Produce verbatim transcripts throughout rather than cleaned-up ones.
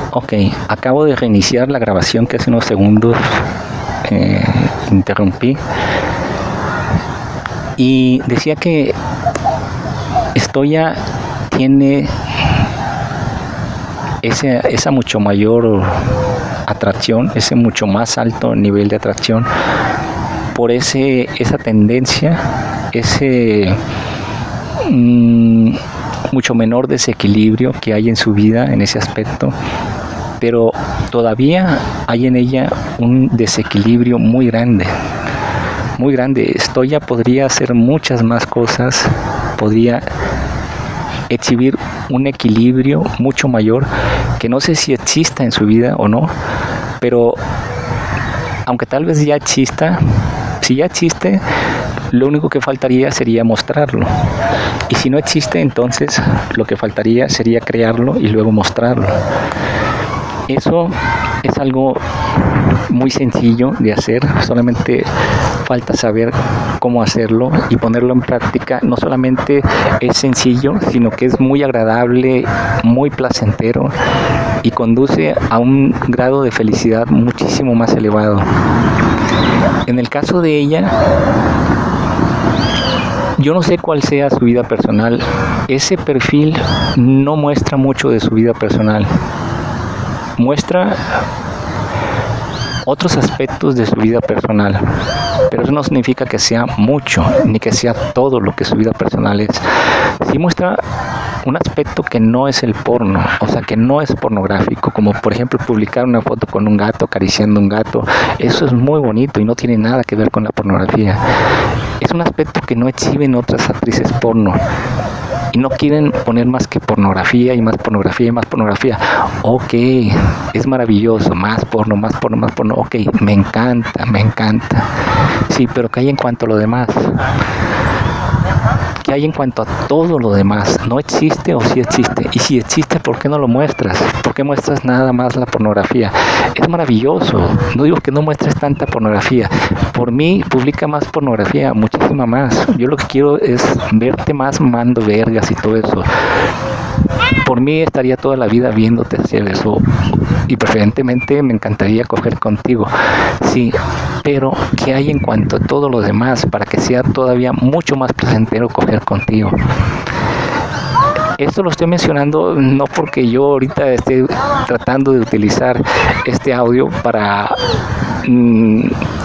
Ok, acabo de reiniciar la grabación que hace unos segundos eh, interrumpí. Y decía que Stoya tiene ese, esa mucho mayor atracción, ese mucho más alto nivel de atracción por ese, esa tendencia, ese mmm, mucho menor desequilibrio que hay en su vida en ese aspecto, pero todavía hay en ella un desequilibrio muy grande, muy grande. Stoya podría hacer muchas más cosas, podría exhibir un equilibrio mucho mayor que no sé si exista en su vida o no, pero aunque tal vez ya exista, si ya existe, lo único que faltaría sería mostrarlo. Y si no existe, entonces lo que faltaría sería crearlo y luego mostrarlo. Eso es algo muy sencillo de hacer, solamente falta saber cómo hacerlo y ponerlo en práctica. No solamente es sencillo, sino que es muy agradable, muy placentero y conduce a un grado de felicidad muchísimo más elevado. En el caso de ella, yo no sé cuál sea su vida personal. Ese perfil no muestra mucho de su vida personal. Muestra otros aspectos de su vida personal, pero eso no significa que sea mucho, ni que sea todo lo que su vida personal es. Sí muestra un aspecto que no es el porno, o sea, que no es pornográfico, como por ejemplo publicar una foto con un gato, acariciando un gato. Eso es muy bonito y no tiene nada que ver con la pornografía. Es un aspecto que no exhiben otras actrices porno. Y no quieren poner más que pornografía y más pornografía y más pornografía. Ok, es maravilloso, más porno, más porno, más porno. Ok, me encanta, me encanta. Sí, pero ¿qué hay en cuanto a lo demás? ¿Qué hay en cuanto a todo lo demás? ¿No existe o sí existe? Y si existe, ¿por qué no lo muestras? ¿Por qué muestras nada más la pornografía? Es maravilloso. No digo que no muestres tanta pornografía. Por mí, publica más pornografía, muchísima más. Yo lo que quiero es verte más mando vergas y todo eso. Por mí estaría toda la vida viéndote hacer eso. Y preferentemente me encantaría coger contigo. Sí, pero ¿qué hay en cuanto a todo lo demás para que sea todavía mucho más placentero coger contigo? Esto lo estoy mencionando no porque yo ahorita esté tratando de utilizar este audio para mmm,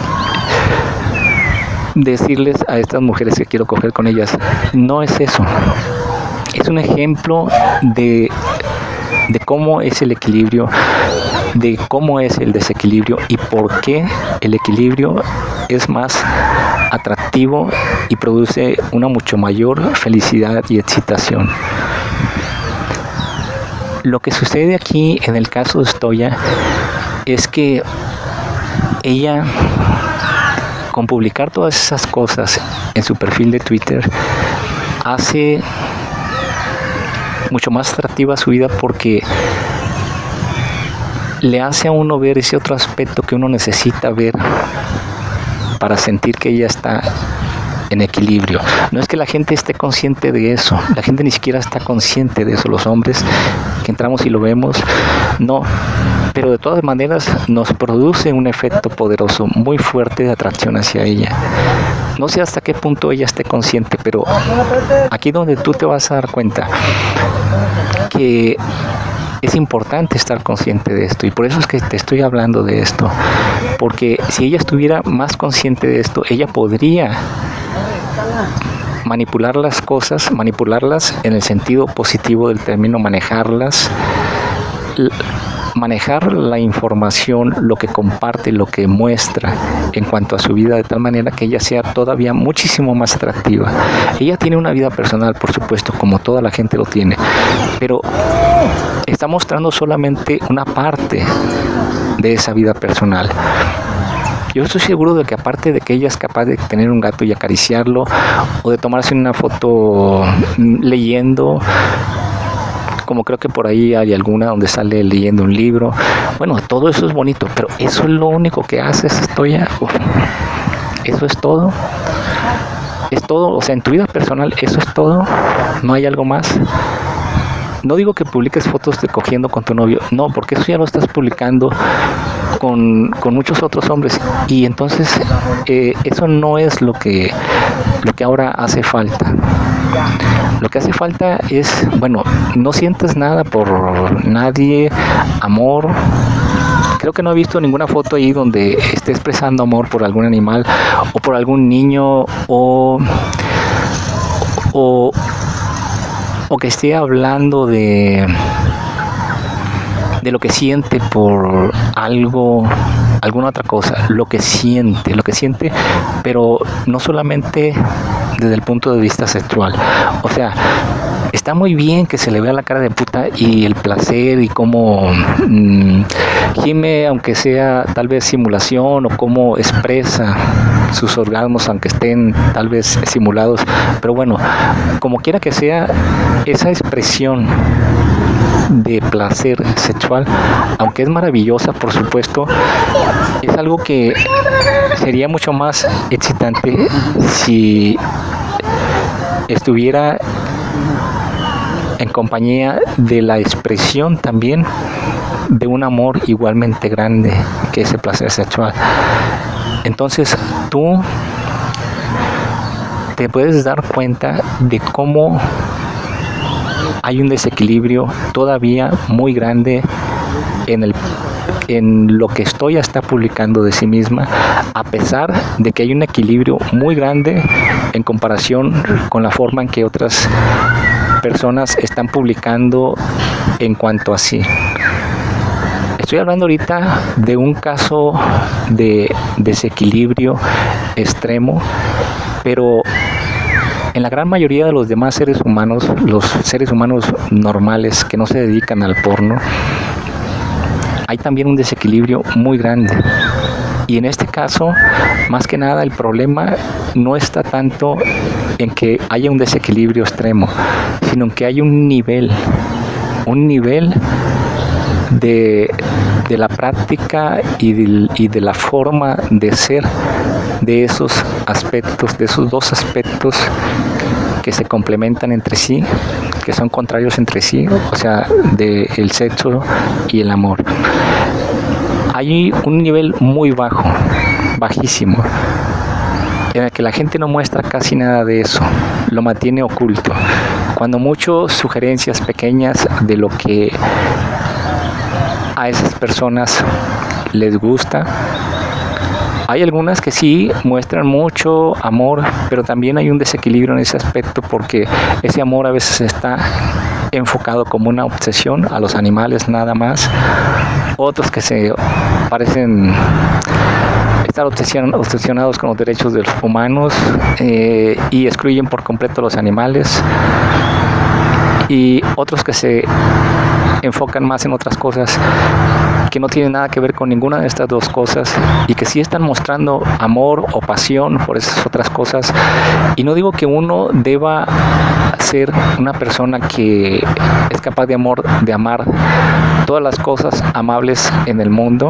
decirles a estas mujeres que quiero coger con ellas. No es eso. Es un ejemplo de, de cómo es el equilibrio, de cómo es el desequilibrio y por qué el equilibrio es más atractivo y produce una mucho mayor felicidad y excitación. Lo que sucede aquí en el caso de Stoya es que ella, con publicar todas esas cosas en su perfil de Twitter, hace mucho más atractiva su vida porque le hace a uno ver ese otro aspecto que uno necesita ver para sentir que ella está en equilibrio. No es que la gente esté consciente de eso, la gente ni siquiera está consciente de eso, los hombres que entramos y lo vemos, no, pero de todas maneras nos produce un efecto poderoso, muy fuerte de atracción hacia ella. No sé hasta qué punto ella esté consciente, pero aquí donde tú te vas a dar cuenta que es importante estar consciente de esto, y por eso es que te estoy hablando de esto, porque si ella estuviera más consciente de esto, ella podría manipular las cosas, manipularlas en el sentido positivo del término, manejarlas, manejar la información, lo que comparte, lo que muestra en cuanto a su vida, de tal manera que ella sea todavía muchísimo más atractiva. Ella tiene una vida personal, por supuesto, como toda la gente lo tiene, pero está mostrando solamente una parte de esa vida personal. Yo estoy seguro de que aparte de que ella es capaz de tener un gato y acariciarlo, o de tomarse una foto leyendo, como creo que por ahí hay alguna donde sale leyendo un libro, bueno, todo eso es bonito, pero eso es lo único que haces, Stoya. Eso es todo. Es todo, o sea, en tu vida personal, eso es todo. No hay algo más. no digo que publiques fotos de cogiendo con tu novio, no, porque eso ya lo estás publicando con, con muchos otros hombres, y entonces eh, eso no es lo que, lo que ahora hace falta. Lo que hace falta es, bueno, no sientes nada por nadie, amor. Creo que no he visto ninguna foto ahí donde esté expresando amor por algún animal o por algún niño o, o, o que esté hablando de, de lo que siente por algo, alguna otra cosa, lo que siente, lo que siente, pero no solamente desde el punto de vista sexual. O sea, está muy bien que se le vea la cara de puta y el placer y cómo mmm, gime, aunque sea tal vez simulación, o cómo expresa sus orgasmos, aunque estén tal vez simulados. Pero bueno, como quiera que sea, esa expresión de placer sexual, aunque es maravillosa, por supuesto, es algo que sería mucho más excitante si estuviera en compañía de la expresión también de un amor igualmente grande que ese placer sexual. Entonces tú te puedes dar cuenta de cómo hay un desequilibrio todavía muy grande en el en lo que Stoya está publicando de sí misma, a pesar de que hay un equilibrio muy grande en comparación con la forma en que otras personas están publicando en cuanto a sí. Estoy hablando ahorita de un caso de desequilibrio extremo, pero en la gran mayoría de los demás seres humanos, los seres humanos normales que no se dedican al porno, hay también un desequilibrio muy grande. Y en este caso, más que nada, el problema no está tanto en que haya un desequilibrio extremo, sino en que hay un nivel, un nivel de, de la práctica y de, y de la forma de ser de esos aspectos, de esos dos aspectos que se complementan entre sí, que son contrarios entre sí, o sea, del sexo y el amor. Hay un nivel muy bajo, bajísimo, en el que la gente no muestra casi nada de eso, lo mantiene oculto. Cuando mucho sugerencias pequeñas de lo que a esas personas les gusta. Hay algunas que sí muestran mucho amor, pero también hay un desequilibrio en ese aspecto, porque ese amor a veces está enfocado como una obsesión a los animales nada más. Otros que se parecen estar obsesionados con los derechos de los humanos eh, y excluyen por completo a los animales. Y otros que se enfocan más en otras cosas que no tienen nada que ver con ninguna de estas dos cosas, y que sí están mostrando amor o pasión por esas otras cosas. Y no digo que uno deba ser una persona que es capaz de amor, de amar todas las cosas amables en el mundo,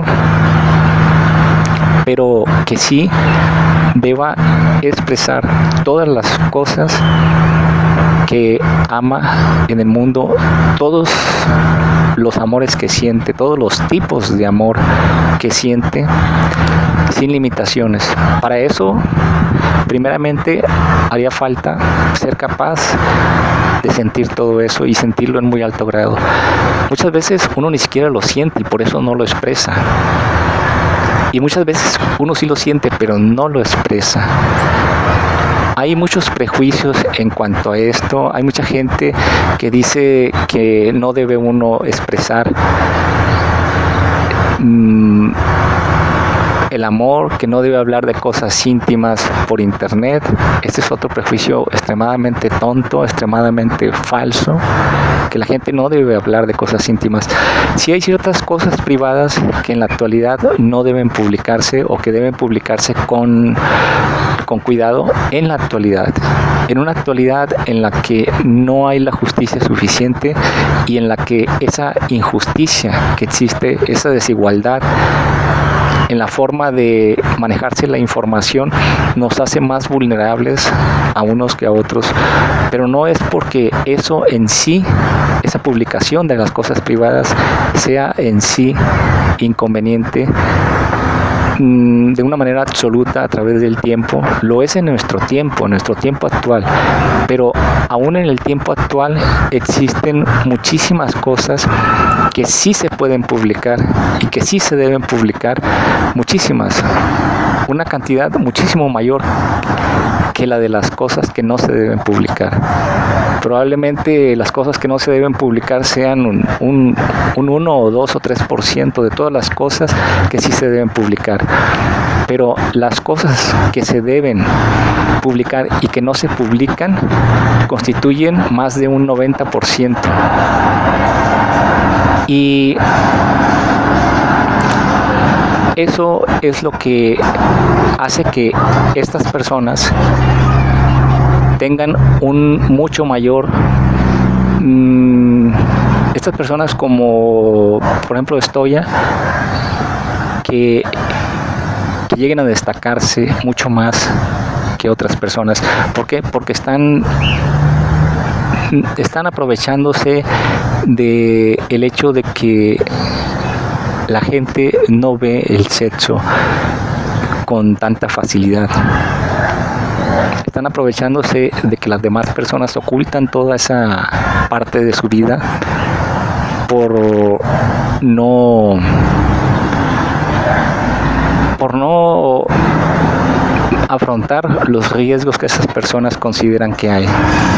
pero que sí deba expresar todas las cosas que ama en el mundo, todos los amores que siente, todos los tipos de amor que siente, sin limitaciones. Para eso, primeramente, haría falta ser capaz de sentir todo eso, y sentirlo en muy alto grado. Muchas veces uno ni siquiera lo siente y por eso no lo expresa. Y muchas veces uno sí lo siente, pero no lo expresa. Hay muchos prejuicios en cuanto a esto. Hay mucha gente que dice que no debe uno expresar mmm, el amor, que no debe hablar de cosas íntimas por internet. Este es otro prejuicio extremadamente tonto, extremadamente falso, que la gente no debe hablar de cosas íntimas. Sí hay ciertas cosas privadas que en la actualidad no deben publicarse, o que deben publicarse con, con cuidado en la actualidad. En una actualidad en la que no hay la justicia suficiente, y en la que esa injusticia que existe, esa desigualdad en la forma de manejarse la información, nos hace más vulnerables a unos que a otros. Pero no es porque eso en sí esa publicación de las cosas privadas sea en sí inconveniente de una manera absoluta a través del tiempo. Lo es en nuestro tiempo, en nuestro tiempo actual, pero aún en el tiempo actual existen muchísimas cosas que sí se pueden publicar y que sí se deben publicar, muchísimas, una cantidad muchísimo mayor que la de las cosas que no se deben publicar. Probablemente las cosas que no se deben publicar sean un, un, un uno o dos o tres por ciento de todas las cosas que sí se deben publicar. Pero las cosas que se deben publicar y que no se publican constituyen más de un noventa por ciento. Y eso es lo que hace que estas personas tengan un mucho mayor, mmm, estas personas como por ejemplo Stoya, que, que lleguen a destacarse mucho más que otras personas. ¿Por qué? Porque están están aprovechándose de el hecho de que la gente no ve el sexo con tanta facilidad. Están aprovechándose de que las demás personas ocultan toda esa parte de su vida por no por no afrontar los riesgos que esas personas consideran que hay.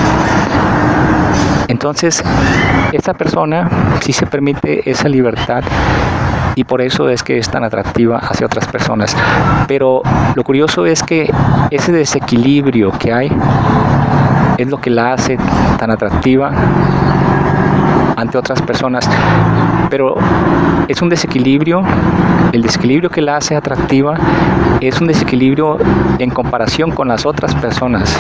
Entonces, esta persona sí se permite esa libertad y por eso es que es tan atractiva hacia otras personas. Pero lo curioso es que ese desequilibrio que hay es lo que la hace tan atractiva ante otras personas. Pero es un desequilibrio, el desequilibrio que la hace atractiva es un desequilibrio en comparación con las otras personas.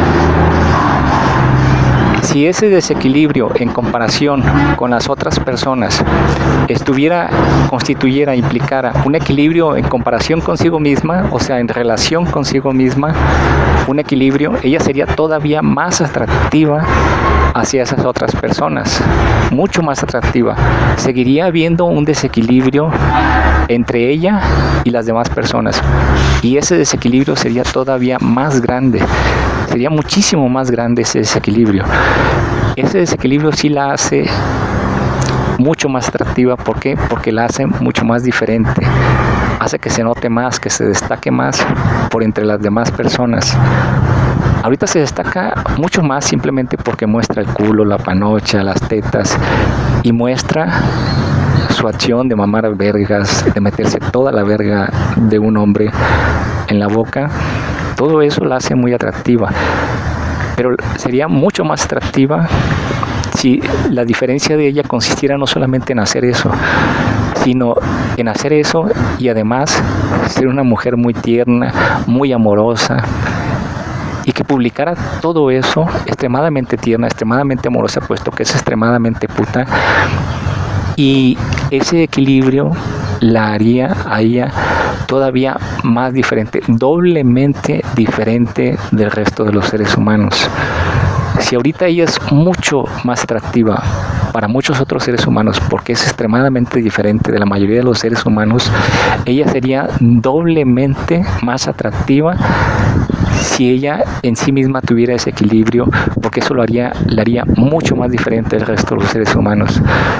Si ese desequilibrio en comparación con las otras personas estuviera, constituyera, implicara un equilibrio en comparación consigo misma, o sea, en relación consigo misma, un equilibrio, ella sería todavía más atractiva hacia esas otras personas, mucho más atractiva. Seguiría habiendo un desequilibrio entre ella y las demás personas, y ese desequilibrio sería todavía más grande. Sería muchísimo más grande ese desequilibrio. Ese desequilibrio sí la hace mucho más atractiva. ¿Por qué? Porque la hace mucho más diferente. Hace que se note más, que se destaque más por entre las demás personas. Ahorita se destaca mucho más simplemente porque muestra el culo, la panocha, las tetas y muestra su acción de mamar vergas, de meterse toda la verga de un hombre en la boca. Todo eso la hace muy atractiva, pero sería mucho más atractiva si la diferencia de ella consistiera no solamente en hacer eso, sino en hacer eso y además ser una mujer muy tierna, muy amorosa, y que publicara todo eso, extremadamente tierna, extremadamente amorosa, puesto que es extremadamente puta, y ese equilibrio la haría a ella todavía más diferente, doblemente diferente del resto de los seres humanos. Si ahorita ella es mucho más atractiva para muchos otros seres humanos porque es extremadamente diferente de la mayoría de los seres humanos, ella sería doblemente más atractiva si ella en sí misma tuviera ese equilibrio, porque eso lo haría, la haría mucho más diferente del resto de los seres humanos.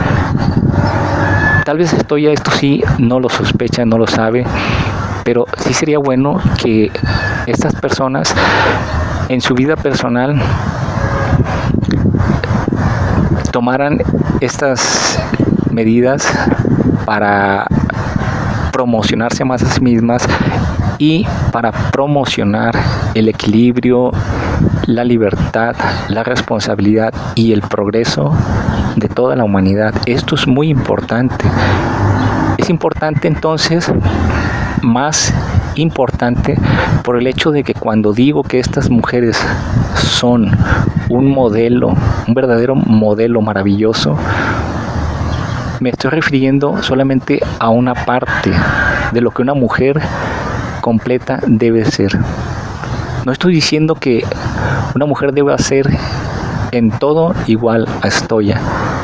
Tal vez Stoya esto sí no lo sospecha, no lo sabe, pero sí sería bueno que estas personas en su vida personal tomaran estas medidas para promocionarse más a sí mismas y para promocionar el equilibrio, la libertad, la responsabilidad y el progreso de toda la humanidad. Esto es muy importante. Es importante entonces, más importante por el hecho de que cuando digo que estas mujeres son un modelo, un verdadero modelo maravilloso, me estoy refiriendo solamente a una parte de lo que una mujer completa debe ser. No estoy diciendo que una mujer debe hacer en todo igual a Stoya.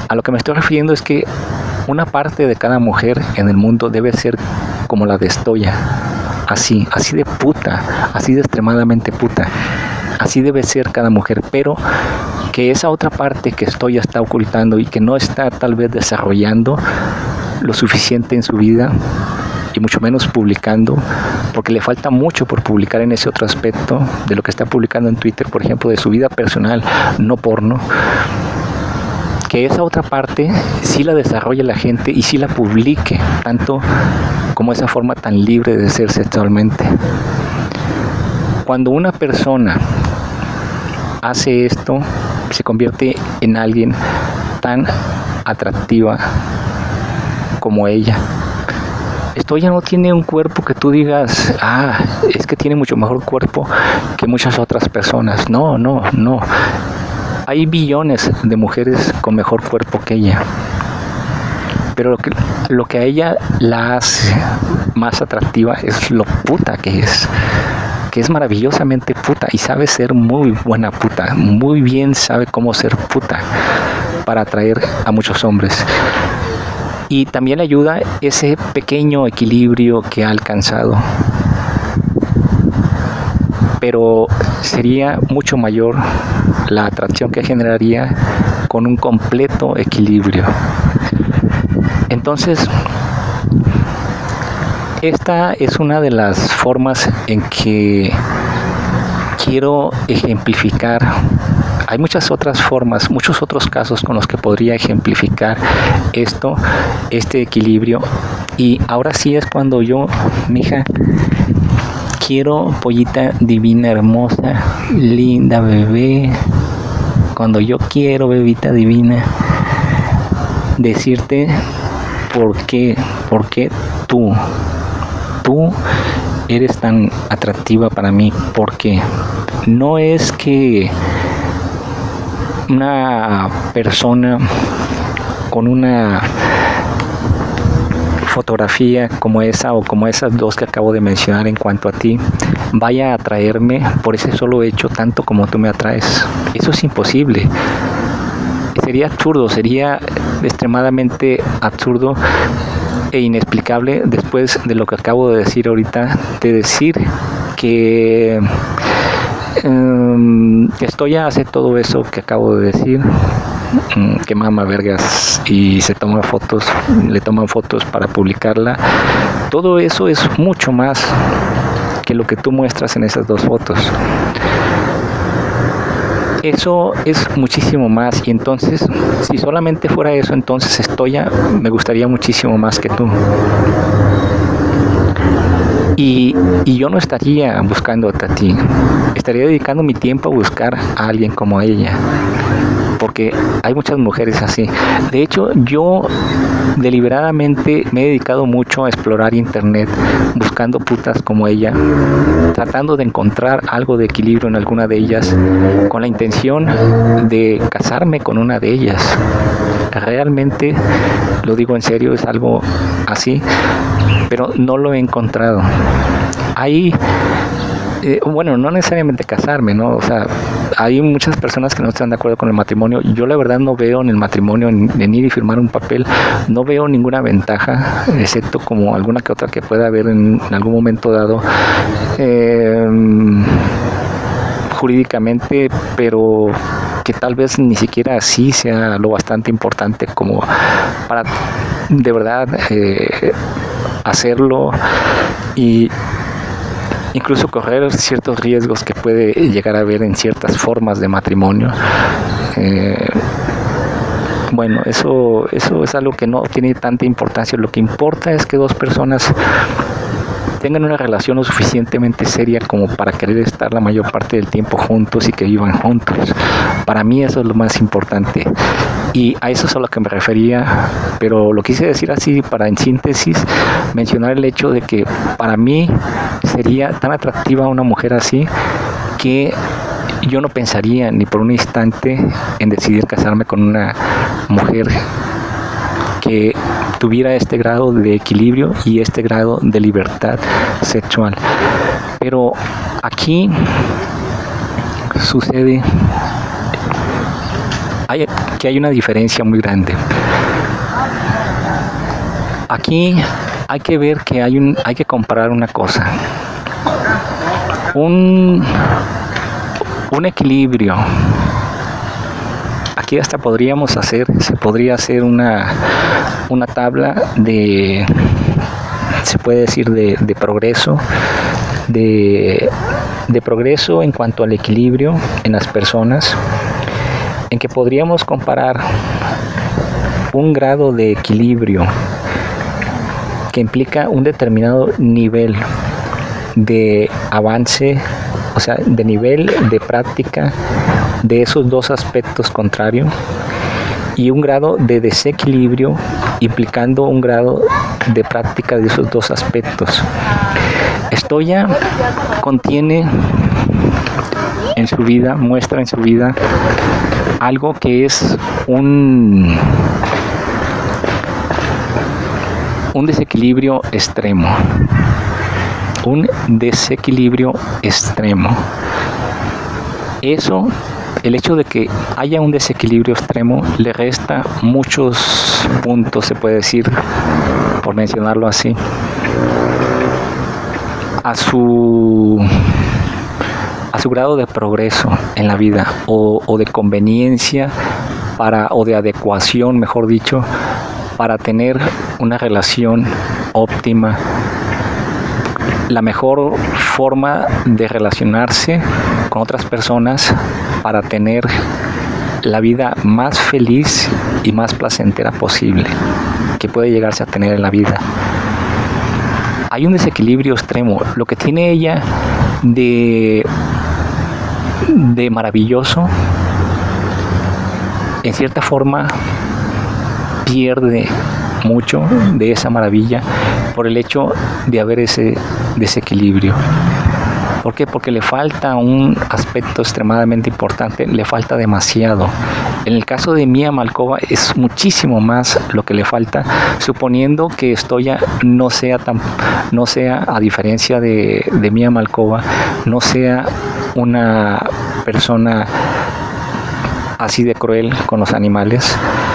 A lo que me estoy refiriendo es que una parte de cada mujer en el mundo debe ser como la de Estoya, así, así de puta, así de extremadamente puta. Así debe ser cada mujer, pero que esa otra parte que Estoya está ocultando y que no está tal vez desarrollando lo suficiente en su vida, y mucho menos publicando, porque le falta mucho por publicar en ese otro aspecto de lo que está publicando en Twitter, por ejemplo, de su vida personal, no porno, que esa otra parte sí la desarrolle la gente y sí la publique, tanto como esa forma tan libre de ser sexualmente. Cuando una persona hace esto, se convierte en alguien tan atractiva como ella. Estoya no tiene un cuerpo que tú digas, ah, es que tiene mucho mejor cuerpo que muchas otras personas. No, no, no. Hay billones de mujeres con mejor cuerpo que ella. Pero lo que, lo que a ella la hace más atractiva es lo puta que es. Que es maravillosamente puta y sabe ser muy buena puta. Muy bien sabe cómo ser puta para atraer a muchos hombres. Y también le ayuda ese pequeño equilibrio que ha alcanzado. Pero sería mucho mayor la atracción que generaría con un completo equilibrio. Entonces, esta es una de las formas en que quiero ejemplificar. Hay muchas otras formas, muchos otros casos con los que podría ejemplificar esto, este equilibrio. Y ahora sí es cuando yo, mija, quiero, pollita divina, hermosa, linda bebé, cuando yo quiero, bebita divina, decirte por qué, por qué tú, tú eres tan atractiva para mí, porque no es que una persona con una fotografía como esa o como esas dos que acabo de mencionar en cuanto a ti vaya a atraerme por ese solo hecho tanto como tú me atraes. Eso es imposible. Sería absurdo, sería extremadamente absurdo e inexplicable después de lo que acabo de decir ahorita, de decir que Um, Estoya hace todo eso que acabo de decir, um, que mama vergas y se toma fotos, le toman fotos para publicarla. Todo eso es mucho más que lo que tú muestras en esas dos fotos. Eso es muchísimo más, y entonces, si solamente fuera eso, entonces Estoya me gustaría muchísimo más que tú. Y, y yo no estaría buscándote a ti, estaría dedicando mi tiempo a buscar a alguien como ella, porque hay muchas mujeres así. De hecho, yo deliberadamente me he dedicado mucho a explorar internet, buscando putas como ella, tratando de encontrar algo de equilibrio en alguna de ellas, con la intención de casarme con una de ellas. Realmente, lo digo en serio, es algo así, pero no lo he encontrado. Hay, eh, bueno, no necesariamente casarme, ¿no? O sea, hay muchas personas que no están de acuerdo con el matrimonio. Yo la verdad no veo en el matrimonio, en, en ir y firmar un papel, no veo ninguna ventaja, excepto como alguna que otra que pueda haber en, en algún momento dado, eh, jurídicamente, pero que tal vez ni siquiera así sea lo bastante importante como para de verdad eh, hacerlo y incluso correr ciertos riesgos que puede llegar a haber en ciertas formas de matrimonio. Eh, bueno, eso, eso es algo que no tiene tanta importancia. Lo que importa es que dos personas tengan una relación lo suficientemente seria como para querer estar la mayor parte del tiempo juntos y que vivan juntos. Para mí eso es lo más importante. Y a eso es a lo que me refería, pero lo quise decir así para, en síntesis, mencionar el hecho de que para mí sería tan atractiva una mujer así que yo no pensaría ni por un instante en decidir casarme con una mujer que tuviera este grado de equilibrio y este grado de libertad sexual. Pero aquí sucede, hay, que hay una diferencia muy grande. Aquí hay que ver que hay, un, hay que comparar una cosa. Un, un equilibrio. Aquí hasta podríamos hacer, se podría hacer una, una tabla de, se puede decir, de, de progreso, de, de progreso en cuanto al equilibrio en las personas, en que podríamos comparar un grado de equilibrio que implica un determinado nivel de avance, o sea, de nivel de práctica de esos dos aspectos contrarios, y un grado de desequilibrio implicando un grado de práctica de esos dos aspectos. Stoya contiene en su vida, muestra en su vida algo que es un un desequilibrio extremo, un desequilibrio extremo. Eso, el hecho de que haya un desequilibrio extremo, le resta muchos puntos, se puede decir, por mencionarlo así, a su a su grado de progreso en la vida, o, o de conveniencia para, o de adecuación, mejor dicho, para tener una relación óptima, la mejor forma de relacionarse con otras personas para tener la vida más feliz y más placentera posible que puede llegarse a tener en la vida. Hay un desequilibrio extremo. Lo que tiene ella de, de maravilloso, en cierta forma pierde mucho de esa maravilla por el hecho de haber ese desequilibrio. ¿Por qué? Porque le falta un aspecto extremadamente importante, le falta demasiado. En el caso de Mia Malkova es muchísimo más lo que le falta, suponiendo que Stoya no sea tan, no sea, a diferencia de, de Mia Malkova, no sea una persona así de cruel con los animales.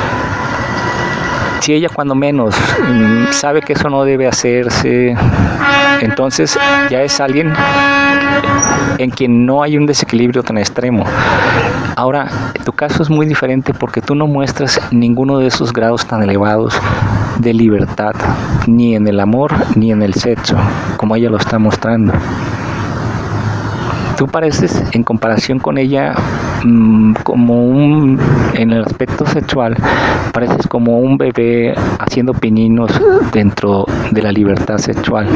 Si ella cuando menos sabe que eso no debe hacerse, entonces ya es alguien en quien no hay un desequilibrio tan extremo. Ahora, tu caso es muy diferente porque tú no muestras ninguno de esos grados tan elevados de libertad, ni en el amor ni en el sexo, como ella lo está mostrando. Tú pareces, en comparación con ella, mmm, como un, en el aspecto sexual, pareces como un bebé haciendo pininos dentro de la libertad sexual,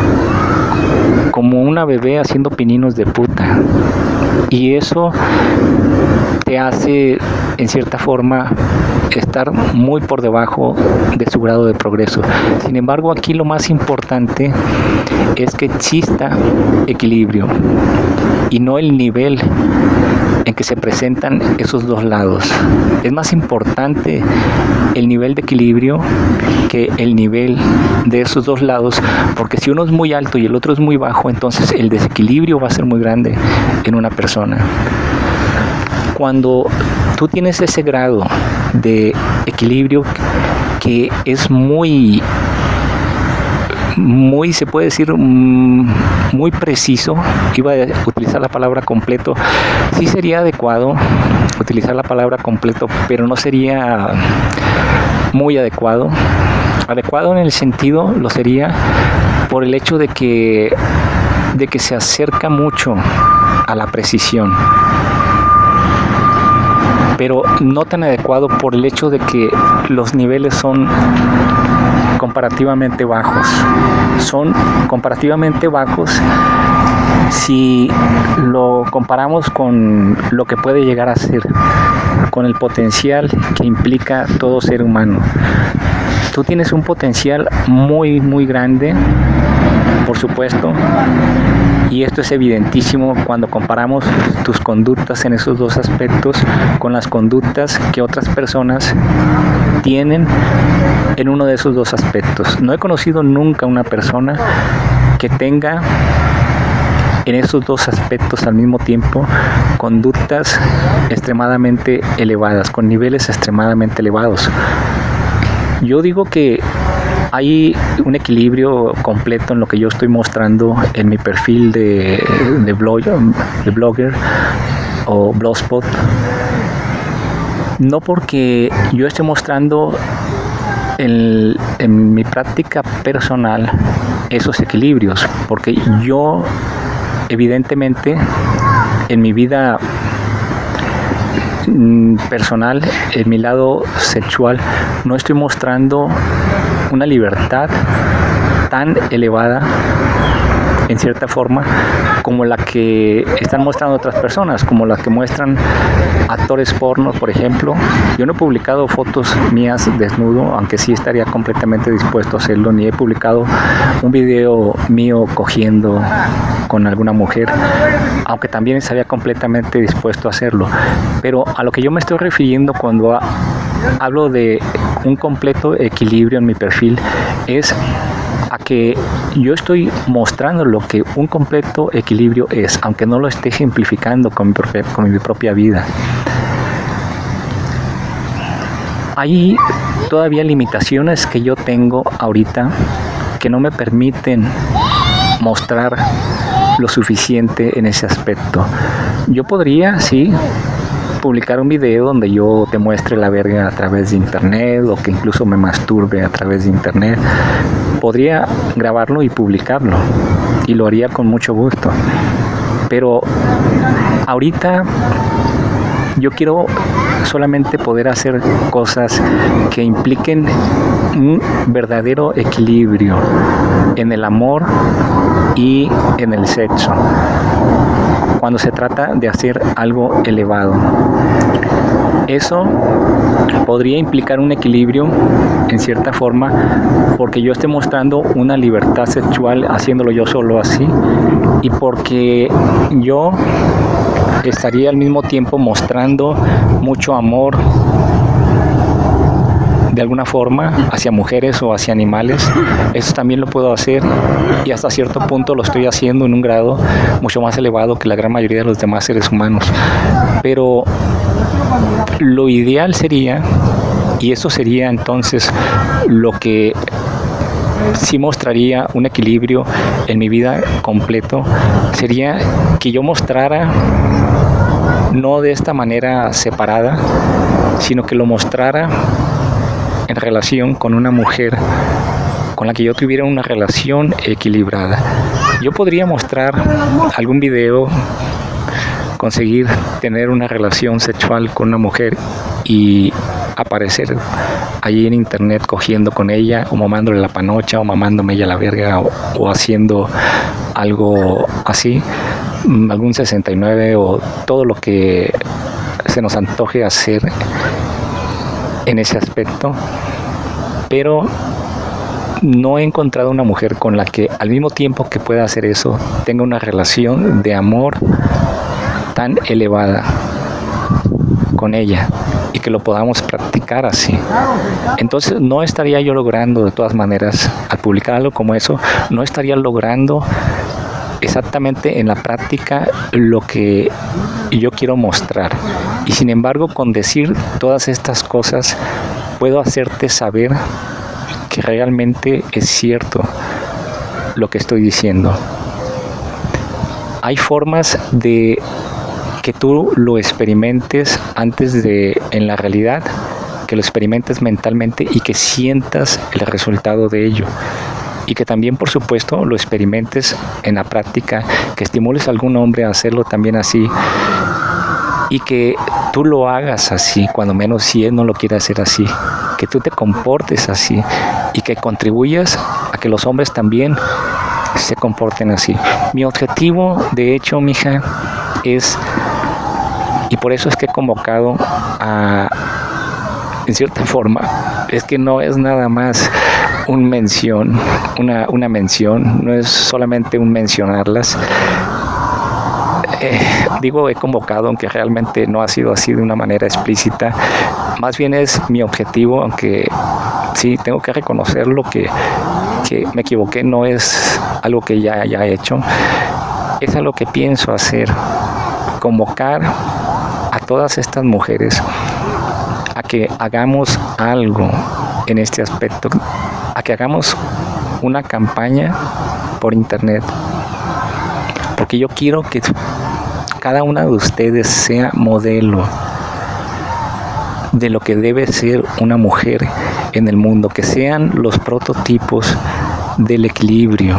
como una bebé haciendo pininos de puta, y eso te hace, en cierta forma, estar muy por debajo de su grado de progreso. Sin embargo, aquí lo más importante es que exista equilibrio y no el nivel en que se presentan esos dos lados. Es más importante el nivel de equilibrio que el nivel de esos dos lados, porque si uno es muy alto y el otro es muy bajo, entonces el desequilibrio va a ser muy grande en una persona. Cuando tú tienes ese grado de equilibrio que es muy muy, se puede decir, muy preciso, iba a utilizar la palabra completo, sí sería adecuado utilizar la palabra completo, pero no sería muy adecuado. Adecuado en el sentido, lo sería por el hecho de que, de que se acerca mucho a la precisión, pero no tan adecuado por el hecho de que los niveles son comparativamente bajos. Son comparativamente bajos si lo comparamos con lo que puede llegar a ser, con el potencial que implica todo ser humano. Tú tienes un potencial muy, muy grande, por supuesto, y esto es evidentísimo cuando comparamos tus conductas en esos dos aspectos con las conductas que otras personas tienen en uno de esos dos aspectos. No he conocido nunca una persona que tenga en esos dos aspectos al mismo tiempo conductas extremadamente elevadas, con niveles extremadamente elevados. Yo digo que hay un equilibrio completo en lo que yo estoy mostrando en mi perfil de, de, blog, de blogger o blogspot. No porque yo esté mostrando en, en mi práctica personal esos equilibrios, porque yo evidentemente en mi vida personal, en mi lado sexual, no estoy mostrando una libertad tan elevada en cierta forma como la que están mostrando otras personas, como la que muestran actores porno, por ejemplo. Yo no he publicado fotos mías desnudo, aunque sí estaría completamente dispuesto a hacerlo, ni he publicado un video mío cogiendo con alguna mujer, aunque también estaría completamente dispuesto a hacerlo. Pero a lo que yo me estoy refiriendo cuando a, hablo de un completo equilibrio en mi perfil es a que yo estoy mostrando lo que un completo equilibrio es, aunque no lo esté ejemplificando con mi propia, con mi propia vida. Hay todavía limitaciones que yo tengo ahorita que no me permiten mostrar lo suficiente en ese aspecto. Yo podría, sí, publicar un video donde yo te muestre la verga a través de internet o que incluso me masturbe a través de internet. Podría grabarlo y publicarlo y lo haría con mucho gusto. Pero ahorita yo quiero solamente poder hacer cosas que impliquen un verdadero equilibrio en el amor y en el sexo, cuando se trata de hacer algo elevado. Eso podría implicar un equilibrio en cierta forma, porque yo esté mostrando una libertad sexual haciéndolo yo solo así, y porque yo estaría al mismo tiempo mostrando mucho amor de alguna forma hacia mujeres o hacia animales. Eso también lo puedo hacer y hasta cierto punto lo estoy haciendo en un grado mucho más elevado que la gran mayoría de los demás seres humanos. Pero lo ideal sería, y eso sería entonces lo que sí mostraría un equilibrio en mi vida completo, sería que yo mostrara no de esta manera separada, sino que lo mostrara en relación con una mujer con la que yo tuviera una relación equilibrada. Yo podría mostrar algún video, conseguir tener una relación sexual con una mujer y aparecer allí en internet cogiendo con ella o mamándole la panocha o mamándome ella la verga o, o haciendo algo así, algún sesenta y nueve o todo lo que se nos antoje hacer en ese aspecto, pero no he encontrado una mujer con la que al mismo tiempo que pueda hacer eso tenga una relación de amor tan elevada con ella y que lo podamos practicar así. Entonces no estaría yo logrando, de todas maneras, al publicar algo como eso, no estaría logrando exactamente en la práctica lo que yo quiero mostrar. Y sin embargo, con decir todas estas cosas, puedo hacerte saber que realmente es cierto lo que estoy diciendo. Hay formas de que tú lo experimentes antes de en la realidad, que lo experimentes mentalmente y que sientas el resultado de ello. Y que también, por supuesto, lo experimentes en la práctica, que estimules a algún hombre a hacerlo también así, y que tú lo hagas así, cuando menos si él no lo quiere hacer así, que tú te comportes así, y que contribuyas a que los hombres también se comporten así. Mi objetivo, de hecho, mija, es, y por eso es que he convocado a, en cierta forma, es que no es nada más un mención, una, una mención, no es solamente un mencionarlas. Eh, digo he convocado, aunque realmente no ha sido así de una manera explícita, más bien es mi objetivo, aunque sí tengo que reconocerlo que, que me equivoqué, no es algo que ya haya hecho. es a lo que pienso hacer, convocar a todas estas mujeres a que hagamos algo en este aspecto, a que hagamos una campaña por internet, porque yo quiero que cada una de ustedes sea modelo de lo que debe ser una mujer en el mundo, que sean los prototipos del equilibrio,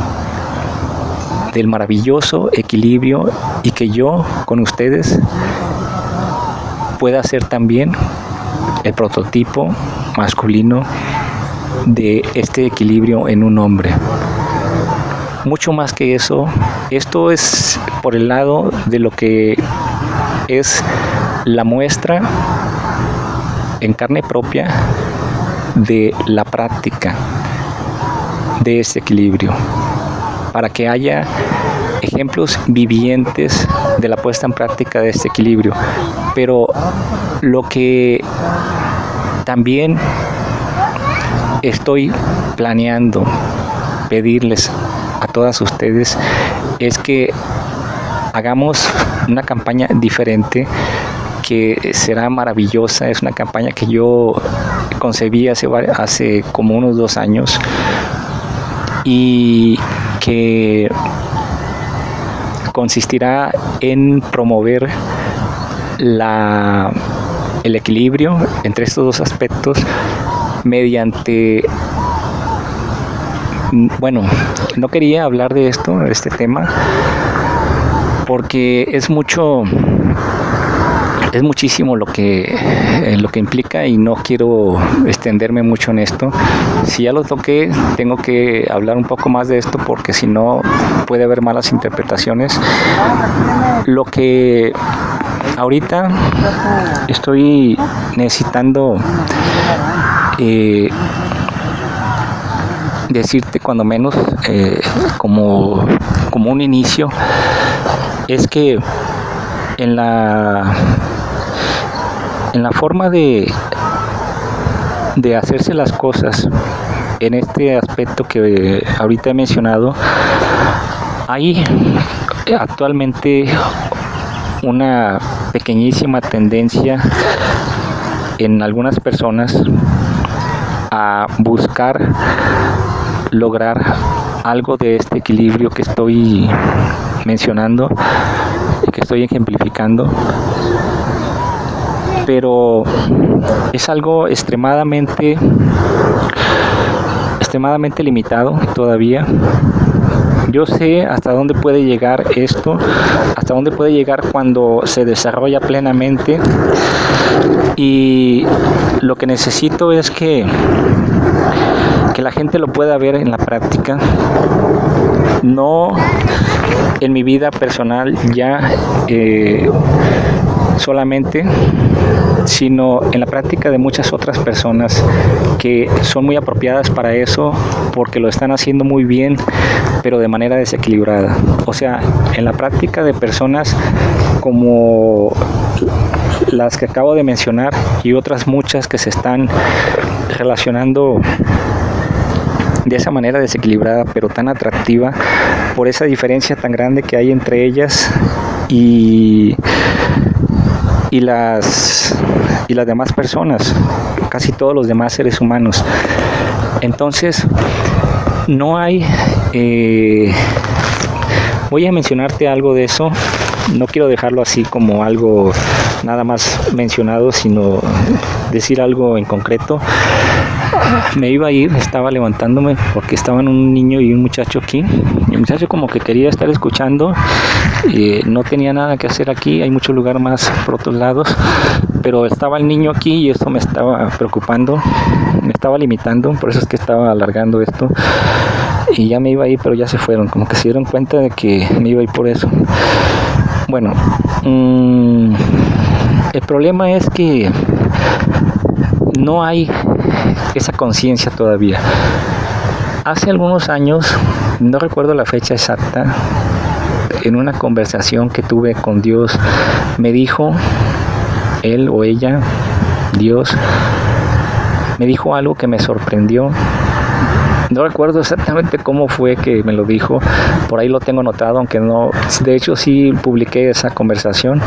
del maravilloso equilibrio, y que yo con ustedes pueda ser también el prototipo masculino de este equilibrio en un hombre. Mucho más que eso, esto es por el lado de lo que es la muestra en carne propia de la práctica de este equilibrio, para que haya ejemplos vivientes de la puesta en práctica de este equilibrio. Pero lo que también estoy planeando pedirles a todas ustedes es que hagamos una campaña diferente, que será maravillosa. Es una campaña que yo concebí hace, hace como unos dos años, y que consistirá en promover la, el equilibrio entre estos dos aspectos mediante, bueno, no quería hablar de esto, de este tema, porque es mucho, es muchísimo lo que, eh, lo que implica, y no quiero extenderme mucho en esto. Si ya lo toqué, tengo que hablar un poco más de esto, porque si no puede haber malas interpretaciones. Lo que ahorita estoy necesitando eh, decirte, cuando menos eh, como, como un inicio, es que en la en la forma de de hacerse las cosas en este aspecto que ahorita he mencionado, hay actualmente una pequeñísima tendencia en algunas personas a buscar lograr algo de este equilibrio que estoy mencionando y que estoy ejemplificando, pero es algo extremadamente extremadamente limitado todavía. Yo sé hasta dónde puede llegar esto, hasta dónde puede llegar cuando se desarrolla plenamente, y lo que necesito es que que la gente lo pueda ver en la práctica, no en mi vida personal ya eh, solamente, sino en la práctica de muchas otras personas que son muy apropiadas para eso, porque lo están haciendo muy bien, pero de manera desequilibrada. O sea, en la práctica de personas como las que acabo de mencionar, y otras muchas que se están relacionando de esa manera desequilibrada, pero tan atractiva, por esa diferencia tan grande que hay entre ellas y, y, las, y las demás personas, casi todos los demás seres humanos. Entonces, no hay... Eh, voy a mencionarte algo de eso. No quiero dejarlo así como algo nada más mencionado, sino decir algo en concreto. Me iba a ir, estaba levantándome porque estaban un niño y un muchacho aquí. El muchacho como que quería estar escuchando, eh, no tenía nada que hacer aquí, hay mucho lugar más por otros lados, pero estaba el niño aquí y eso me estaba preocupando, me estaba limitando, por eso es que estaba alargando esto. Y ya me iba a ir, pero ya se fueron, como que se dieron cuenta de que me iba a ir por eso. Bueno, mmm, el problema es que no hay esa conciencia todavía. Hace algunos años, no recuerdo la fecha exacta, en una conversación que tuve con Dios, me dijo, él o ella, Dios, me dijo algo que me sorprendió. No recuerdo exactamente cómo fue que me lo dijo, por ahí lo tengo anotado, aunque no, de hecho sí publiqué esa conversación.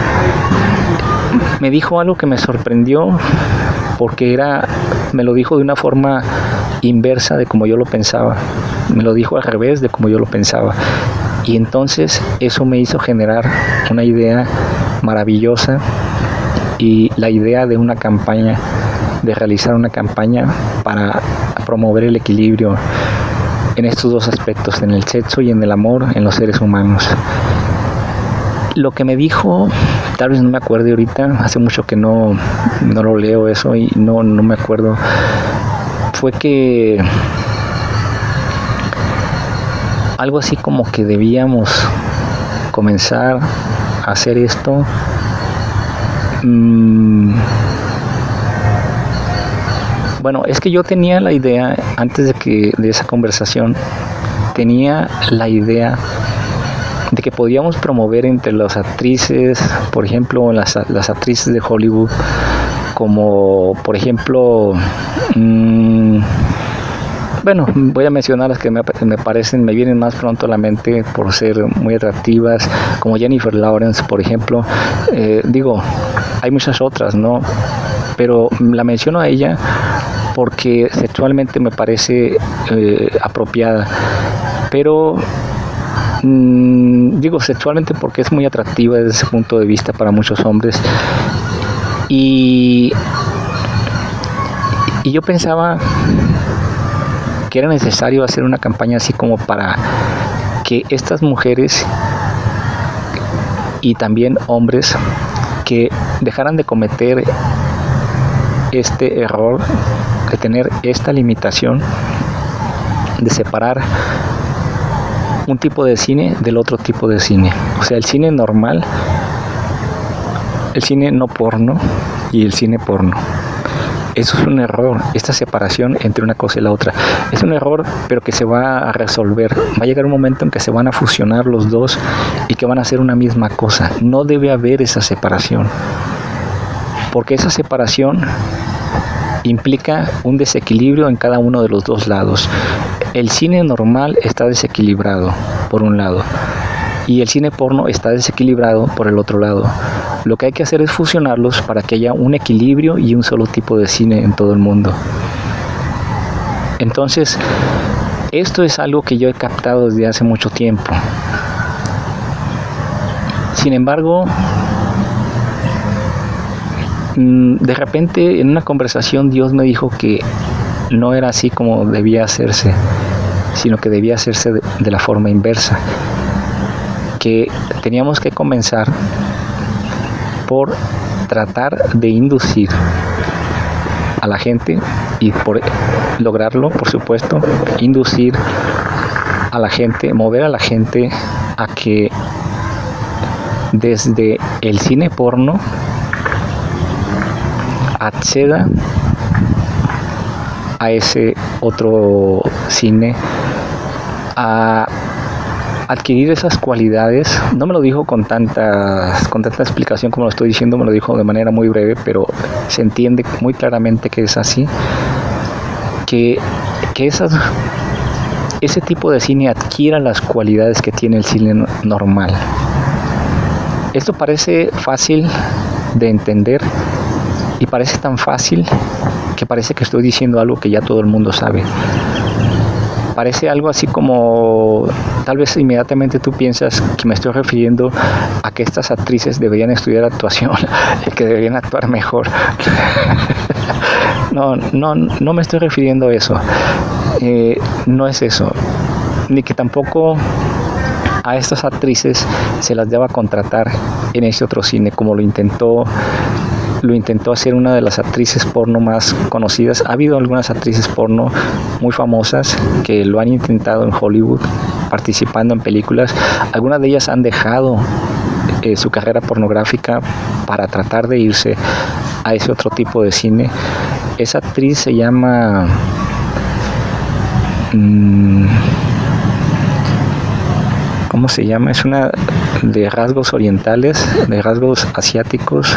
Me dijo algo que me sorprendió, porque era, me lo dijo de una forma inversa de como yo lo pensaba, me lo dijo al revés de como yo lo pensaba, y entonces eso me hizo generar una idea maravillosa, y la idea de una campaña, de realizar una campaña para promover el equilibrio en estos dos aspectos, en el sexo y en el amor en los seres humanos. Lo que me dijo, tal vez no me acuerdo ahorita, hace mucho que no, no lo leo eso y no, no me acuerdo, fue que algo así como que debíamos comenzar a hacer esto mmm, bueno, es que yo tenía la idea, antes de que de esa conversación, tenía la idea de que podíamos promover entre las actrices, por ejemplo, las, las actrices de Hollywood, como por ejemplo, mmm, bueno, voy a mencionar las que me, me parecen, me vienen más pronto a la mente por ser muy atractivas, como Jennifer Lawrence, por ejemplo. Eh, digo, hay muchas otras, ¿no? Pero la menciono a ella porque sexualmente me parece eh, apropiada, pero mmm, digo sexualmente porque es muy atractiva desde ese punto de vista para muchos hombres, y, y yo pensaba que era necesario hacer una campaña así como para que estas mujeres y también hombres que dejaran de cometer este error, de tener esta limitación de separar un tipo de cine del otro tipo de cine. O sea, el cine normal, el cine no porno y el cine porno. Eso es un error, esta separación entre una cosa y la otra. Es un error, pero que se va a resolver. Va a llegar un momento en que se van a fusionar los dos y que van a hacer una misma cosa. No debe haber esa separación, porque esa separación implica un desequilibrio en cada uno de los dos lados. El cine normal está desequilibrado por un lado y el cine porno está desequilibrado por el otro lado. Lo que hay que hacer es fusionarlos para que haya un equilibrio y un solo tipo de cine en todo el mundo. Entonces, esto es algo que yo he captado desde hace mucho tiempo. Sin embargo, de repente en una conversación Dios me dijo que no era así como debía hacerse, sino que debía hacerse de, de la forma inversa, que teníamos que comenzar por tratar de inducir a la gente, y por lograrlo, por supuesto, inducir a la gente, mover a la gente a que desde el cine porno acceda a ese otro cine, a adquirir esas cualidades. No me lo dijo con tanta, con tanta explicación como lo estoy diciendo, me lo dijo de manera muy breve, pero se entiende muy claramente que es así, que, que esas, ese tipo de cine adquiera las cualidades que tiene el cine normal. Esto parece fácil de entender y parece tan fácil que parece que estoy diciendo algo que ya todo el mundo sabe. Parece algo así como, tal vez inmediatamente tú piensas que me estoy refiriendo a que estas actrices deberían estudiar actuación y que deberían actuar mejor. No, no, no me estoy refiriendo a eso. Eh, no es eso. Ni que tampoco a estas actrices se las deba contratar en ese otro cine, como lo intentó lo intentó hacer una de las actrices porno más conocidas. Ha habido algunas actrices porno muy famosas que lo han intentado en Hollywood, participando en películas. Algunas de ellas han dejado eh, su carrera pornográfica para tratar de irse a ese otro tipo de cine. Esa actriz se llama mmm, ¿cómo se llama? Es una de rasgos orientales, de rasgos asiáticos,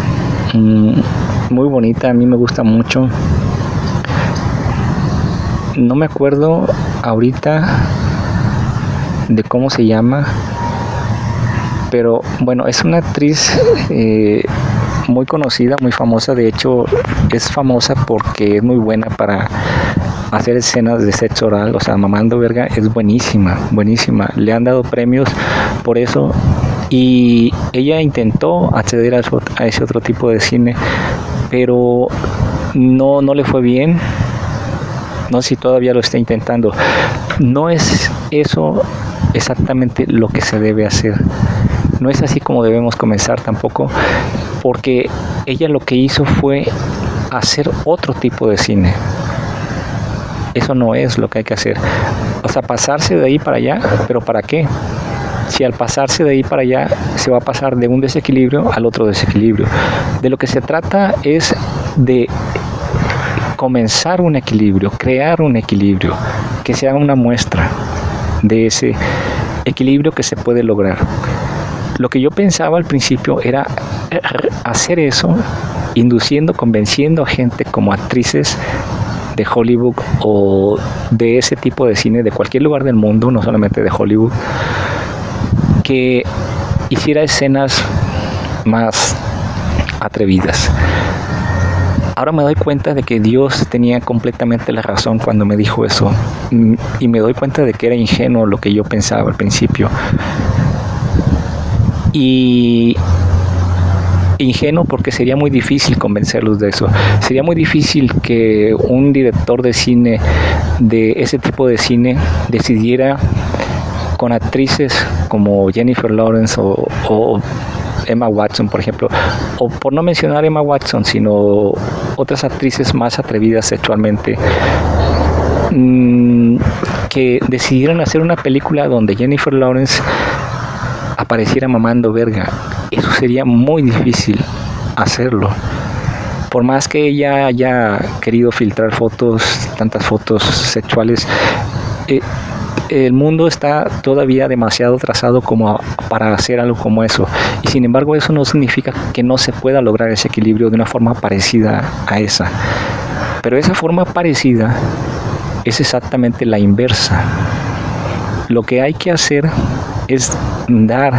muy bonita, a mí me gusta mucho. no me acuerdo ahorita de cómo se llama, pero bueno, es una actriz eh, muy conocida, muy famosa. De hecho, es famosa porque es muy buena para hacer escenas de sexo oral, o sea, mamando verga. Es buenísima, buenísima. Le han dado premios por eso, y ella intentó acceder a, eso, a ese otro tipo de cine, pero no, no le fue bien. No sé si todavía lo está intentando. No es eso exactamente lo que se debe hacer. No es así como debemos comenzar tampoco, porque ella lo que hizo fue hacer otro tipo de cine. Eso no es lo que hay que hacer. O sea, pasarse de ahí para allá, pero ¿para qué? Si al pasarse de ahí para allá se va a pasar de un desequilibrio al otro desequilibrio. De lo que se trata es de comenzar un equilibrio, crear un equilibrio, que sea una muestra de ese equilibrio que se puede lograr. Lo que yo pensaba al principio era hacer eso, induciendo, convenciendo a gente como actrices de Hollywood o de ese tipo de cine, de cualquier lugar del mundo, no solamente de Hollywood, que hiciera escenas más atrevidas. Ahora me doy cuenta de que Dios tenía completamente la razón cuando me dijo eso, y me doy cuenta de que era ingenuo lo que yo pensaba al principio. Y ingenuo porque sería muy difícil convencerlos de eso. Sería muy difícil que un director de cine, de ese tipo de cine, decidiera con actrices como Jennifer Lawrence o, o Emma Watson, por ejemplo, o por no mencionar Emma Watson, sino otras actrices más atrevidas sexualmente, mmm, que decidieran hacer una película donde Jennifer Lawrence apareciera mamando verga. Eso sería muy difícil hacerlo. Por más que ella haya querido filtrar fotos, tantas fotos sexuales, eh, el mundo está todavía demasiado trazado como para hacer algo como eso. Y sin embargo, eso no significa que no se pueda lograr ese equilibrio de una forma parecida a esa. Pero esa forma parecida es exactamente la inversa. Lo que hay que hacer es dar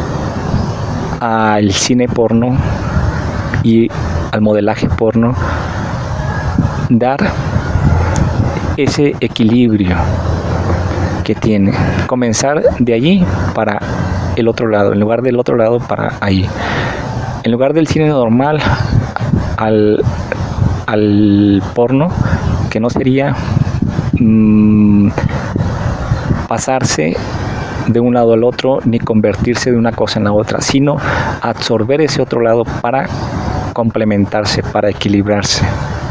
al cine porno y al modelaje porno, dar ese equilibrio que tiene, comenzar de allí para el otro lado, en lugar del otro lado para ahí, en lugar del cine normal al, al porno, que no sería mmm, pasarse de un lado al otro ni convertirse de una cosa en la otra, sino absorber ese otro lado para complementarse, para equilibrarse.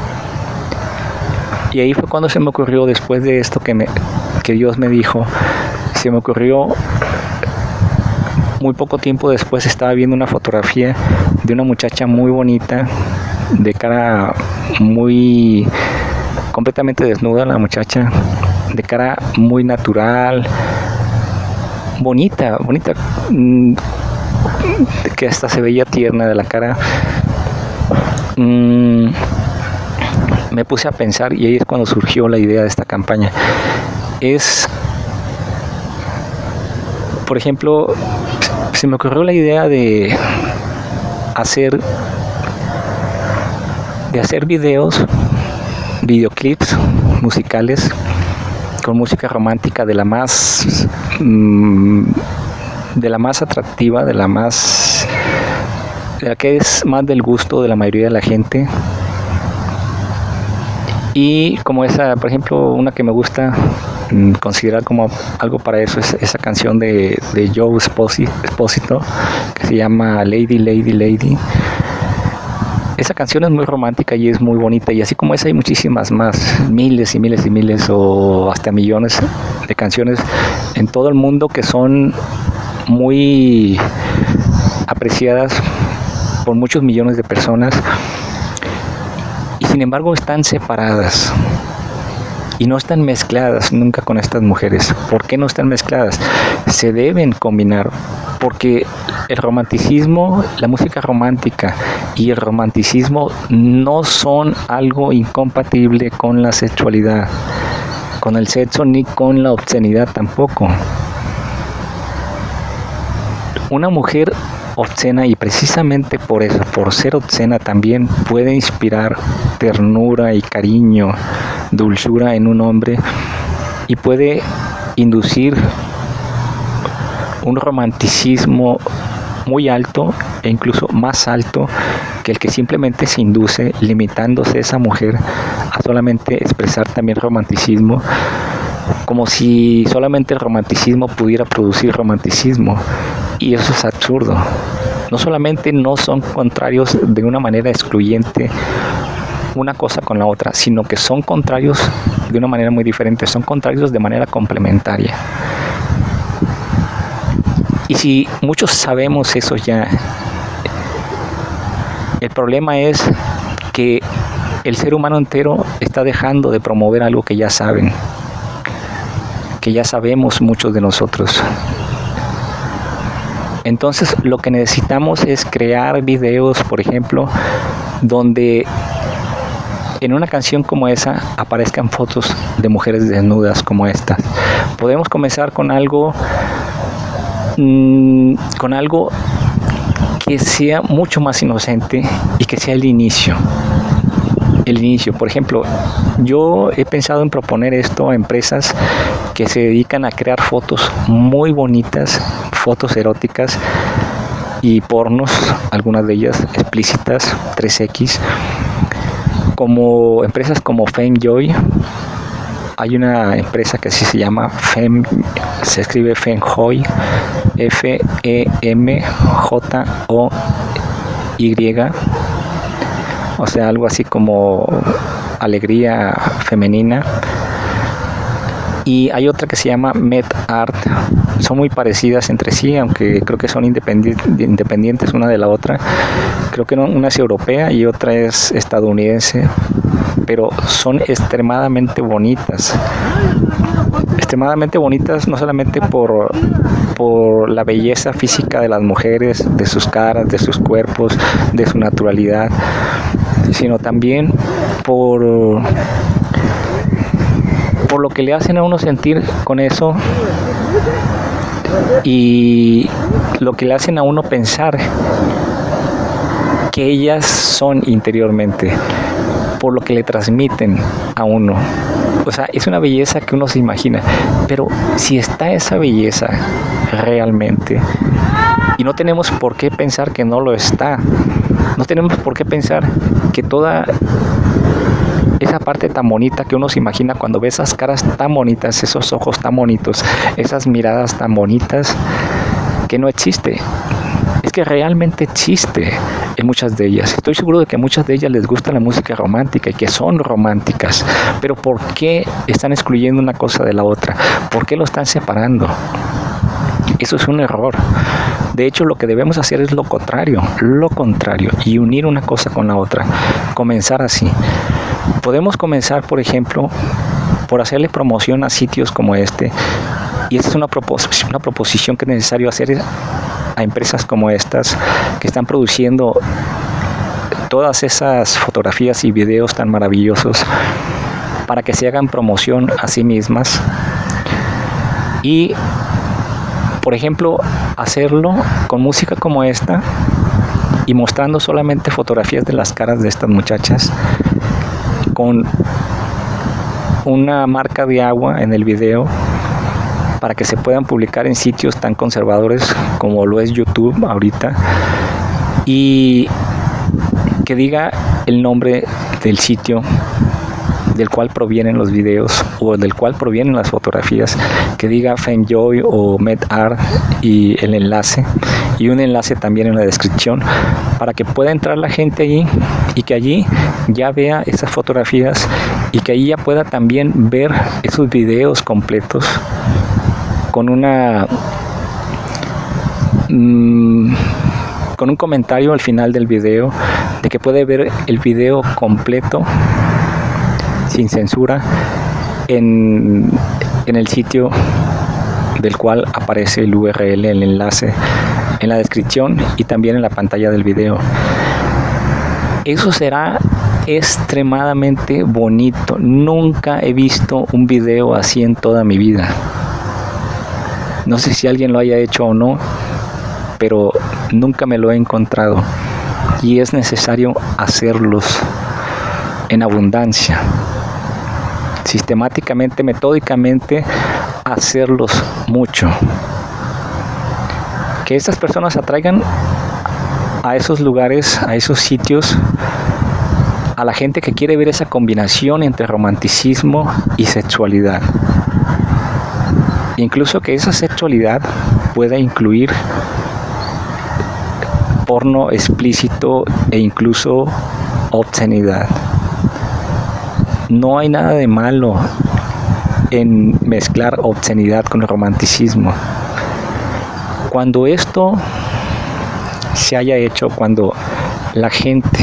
Y ahí fue cuando se me ocurrió, después de esto que, me, que Dios me dijo, se me ocurrió, muy poco tiempo después estaba viendo una fotografía de una muchacha muy bonita, de cara muy completamente desnuda, la muchacha, de cara muy natural, bonita, bonita, mmm, que hasta se veía tierna de la cara. Mmm, me puse a pensar, y ahí es cuando surgió la idea de esta campaña. Es, por ejemplo, se me ocurrió la idea de hacer de hacer videos, videoclips musicales con música romántica de la más mmm, de la más atractiva, de la más de la que es más del gusto de la mayoría de la gente. Y como esa, por ejemplo, una que me gusta mmm, considerar como algo para eso es esa canción de, de Joe Esposito, que se llama Lady, Lady, Lady. Esa canción es muy romántica y es muy bonita, y así como esa hay muchísimas más, miles y miles y miles o hasta millones de canciones en todo el mundo que son muy apreciadas por muchos millones de personas, y sin embargo están separadas y no están mezcladas nunca con estas mujeres. ¿Por qué no están mezcladas? Se deben combinar, porque el romanticismo, la música romántica y el romanticismo no son algo incompatible con la sexualidad. con el sexo ni con la obscenidad tampoco. Una mujer obscena, y precisamente por eso, por ser obscena, también puede inspirar ternura y cariño, dulzura en un hombre, y puede inducir un romanticismo muy alto e incluso más alto que el que simplemente se induce limitándose esa mujer a solamente expresar también romanticismo, como si solamente el romanticismo pudiera producir romanticismo, y eso es absurdo. No solamente no son contrarios de una manera excluyente una cosa con la otra, sino que son contrarios de una manera muy diferente, son contrarios de manera complementaria. Y si muchos sabemos eso ya, el problema es que el ser humano entero está dejando de promover algo que ya saben, que ya sabemos muchos de nosotros. Entonces lo que necesitamos es crear videos, por ejemplo, donde en una canción como esa aparezcan fotos de mujeres desnudas como estas. Podemos comenzar con algo mmm, con algo que sea mucho más inocente y que sea el inicio. El inicio, por ejemplo, yo he pensado en proponer esto a empresas que se dedican a crear fotos muy bonitas, fotos eróticas y pornos, algunas de ellas explícitas, tres equis, como empresas como FemJoy. Hay una empresa que así se llama Fem, se escribe FemJoy, F E M J O Y, o sea, algo así como alegría femenina. Y hay otra que se llama MedArt. Son muy parecidas entre sí, aunque creo que son independientes una de la otra. Creo que una es europea y otra es estadounidense, pero son extremadamente bonitas. Extremadamente bonitas no solamente por, por la belleza física de las mujeres, de sus caras, de sus cuerpos, de su naturalidad, sino también por, por lo que le hacen a uno sentir con eso y lo que le hacen a uno pensar que ellas son interiormente, por lo que le transmiten a uno. O sea, es una belleza que uno se imagina, pero si está esa belleza realmente, y no tenemos por qué pensar que no lo está, no tenemos por qué pensar que toda esa parte tan bonita que uno se imagina cuando ve esas caras tan bonitas, esos ojos tan bonitos, esas miradas tan bonitas, que no existe. Es que realmente existe en muchas de ellas. Estoy seguro de que a muchas de ellas les gusta la música romántica y que son románticas, pero ¿por qué están excluyendo una cosa de la otra? ¿Por qué lo están separando? Eso es un error. De hecho, lo que debemos hacer es lo contrario, lo contrario, y unir una cosa con la otra. Comenzar así. Podemos comenzar, por ejemplo, por hacerle promoción a sitios como este, y esta es una, propos- una proposición que es necesario hacer a empresas como estas que están produciendo todas esas fotografías y videos tan maravillosos para que se hagan promoción a sí mismas y, por ejemplo, hacerlo con música como esta y mostrando solamente fotografías de las caras de estas muchachas con una marca de agua en el video para que se puedan publicar en sitios tan conservadores como lo es YouTube ahorita, y que diga el nombre del sitio del cual provienen los videos o del cual provienen las fotografías, que diga FemJoy o MedArt y el enlace, y un enlace también en la descripción para que pueda entrar la gente allí y que allí ya vea esas fotografías y que allí ya pueda también ver esos videos completos con una mmm, con un comentario al final del video de que puede ver el video completo sin censura en, en el sitio del cual aparece el U R L, el enlace en la descripción y también en la pantalla del video. Eso será extremadamente bonito. Nunca he visto un video así en toda mi vida. No sé si alguien lo haya hecho o no, pero nunca me lo he encontrado. Y es necesario hacerlos en abundancia, sistemáticamente, metódicamente, hacerlos mucho. Que estas personas atraigan a esos lugares, a esos sitios, a la gente que quiere ver esa combinación entre romanticismo y sexualidad. Incluso que esa sexualidad pueda incluir porno explícito e incluso obscenidad. No hay nada de malo en mezclar obscenidad con el romanticismo. Cuando esto se haya hecho, cuando la gente